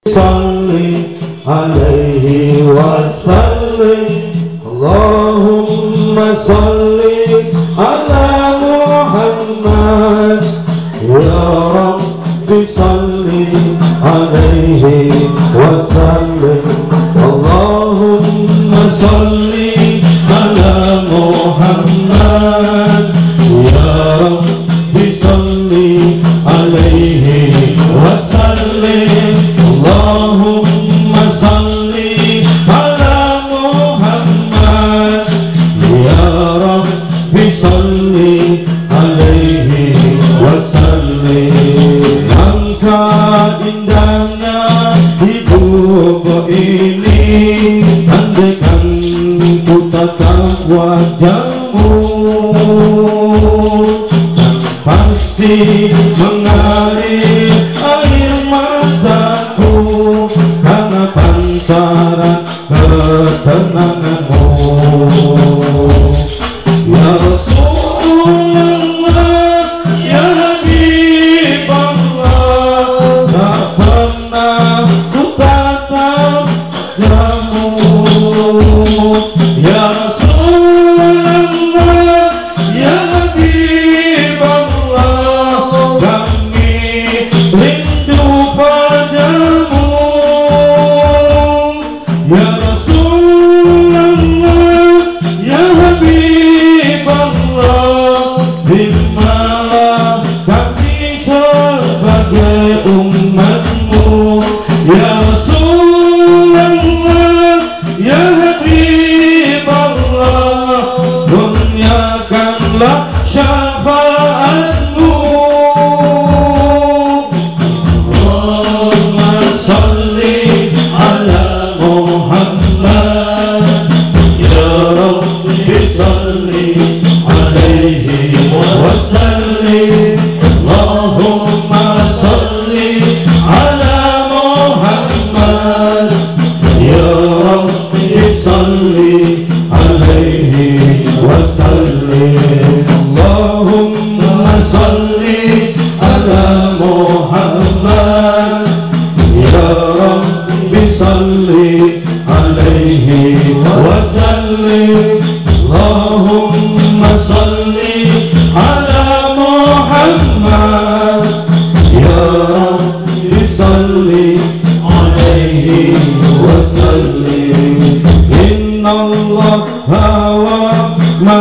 salli alaihi wasallim. Allahumma salli ala Muhammad. Ya Rabbi salli alaihi wasallim. Allahumma salli ala Muhammad. Ya Rabbi salli alaihi wasallim. Allahumma salli ala Muhammad. Ya Rabbi salli alaihi wasallim. Angka indahnya hidup ini, andaikan ku tatap wajahmu, pasti mengalir air mataku karena pancaran ketenanganmu. Ya Rasulullah, ya Habib Allah, tak pernah ku tatap wajahmu. Ya Rasulullah, ya Habib Allah, kami rindu padamu. Ya Rasulullah, ya Habib Allah, terimalah kami sebagai umatmu. Ya Rasulullah, ya Habib Allah, dunyakanlah syafaatmu. Allahumma salli ala Muhammad. Ya Rabbi salli alaihi wasallim. Allahumma salli ala Muhammad. Ya Rabbi salli alaihi wasallim. Allahumma salli ala Muhammad. Ya Rabbi salli alaihi wasallim. Allahumma salli ala Muhammad. Ya Rabbi salli alaihi wasallim. Inna Allaha wa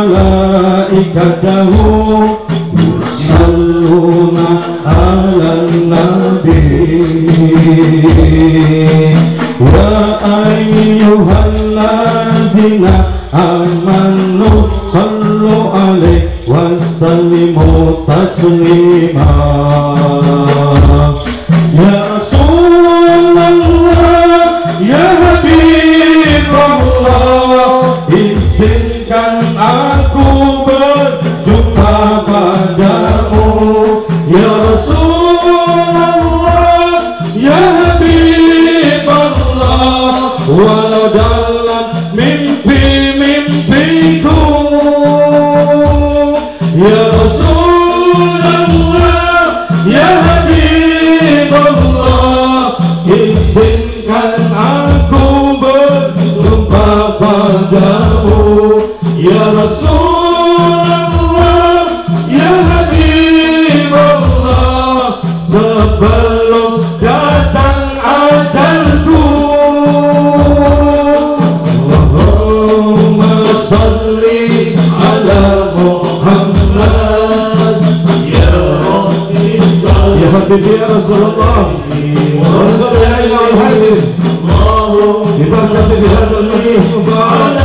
malaikatahu yusalluna ala nabi. Ya ayyuhalladzina amanu sallu alaihi wa sallimu taslima. Ya Rasulullah, ya Habib Allah, izinkan aku berjumpa padamu. Ya Rasulullah, ya Habib Allah, walau dalam mimpi-mimpiku. Ya Rasulullah, ya Habib Allah, izinkan aku berjumpa padamu. Ya Rasulullah, ya Habib Allah, sebelum datang ajalku. Allahumma salli ala Muhammad. Ya Rabbi salli, ya Habibi ya Rasulullah, wa salli ala Muhammad. Kita berkata di hadal majlis mubarak.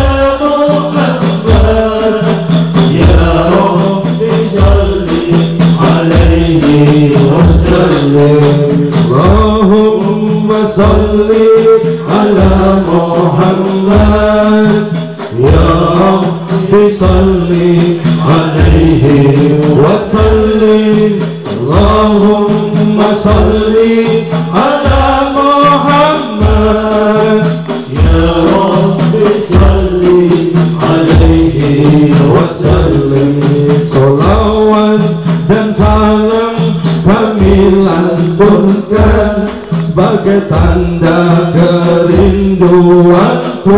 Ya Rabbi salli alaihi wasallim. Allahumma salli ala Muhammad. Ya Rabbi salli alaihi wasallim. Allahumma salli ala Muhammad. Ya Rabbi salli alaihi wasallim. Salawat dan salam kami lantunkan sebagai tanda tanda kerinduanku.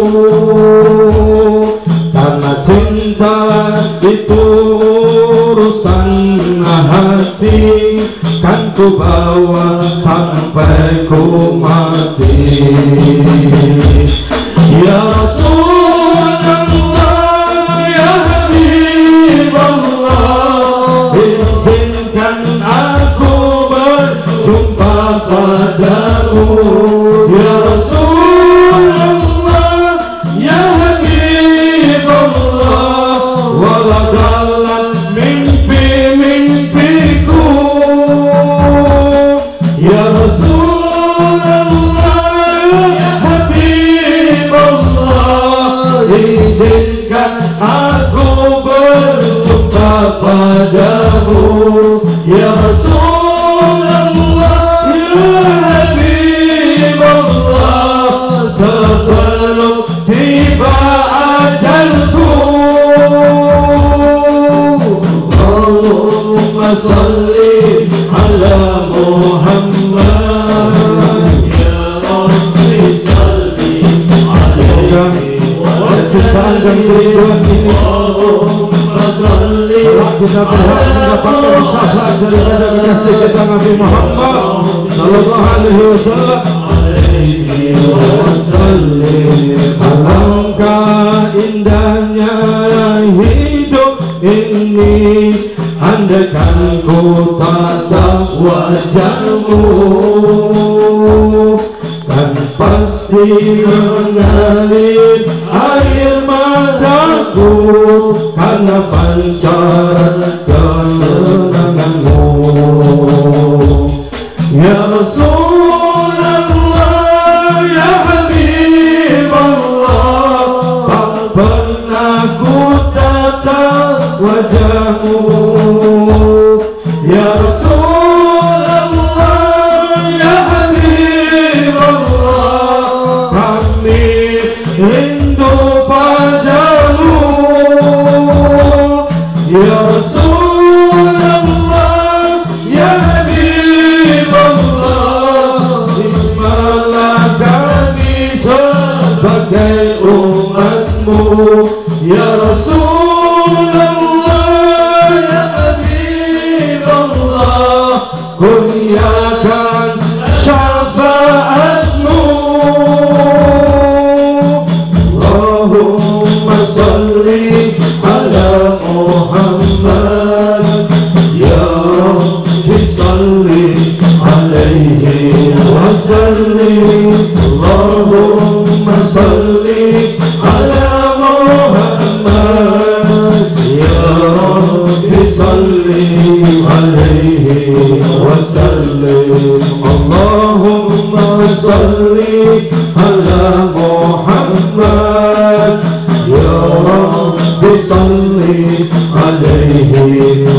Karena cinta itu urusan hati, kan ku bawa sampai ku mati. Ya Rasulullah, ya Habibullah, izinkan aku berjumpa padamu. Ya Rasulullah, ya Habibullah, walau dalam mimpi-mimpiku. Ya Rasulullah, ya Habibullah, izinkan aku berjumpa padamu. Ya Rasulullah, ya Habibullah, sebelum tiba ajalku. Allahumma salli ala Muhammad, ya Rabbi salli alaihi wa sallim. Allahumma salli kita berhak mendapatkan syafaat daripada kekasih kita Nabi Muhammad sallallahu alaihi wasallam. Alangkah indahnya hidup ini, andaikan ku tatap wajahmu, kan pasti mengalir air mataku karena pancaran ketenanganmu. Ya Rasulullah, ya Habibullah, tak pernah ku tatap wajahmu. Ya Rasulullah, ya Habibullah, kami rindu padamu. Ya Rasulullah, ya Habibullah, terimalah kami sebagai umatmu. Ya Rasulullah, ya Habibullah, kurniakan syafaatmu. Allahumma salli ala Muhammad, ya Rabbi salli alaihi wa sallim. Allahumma salli ala Muhammad, ya Rabbi salli alaihi wa sallim. Allahumma salli ala Muhammad, ya Rabbi salli alaihi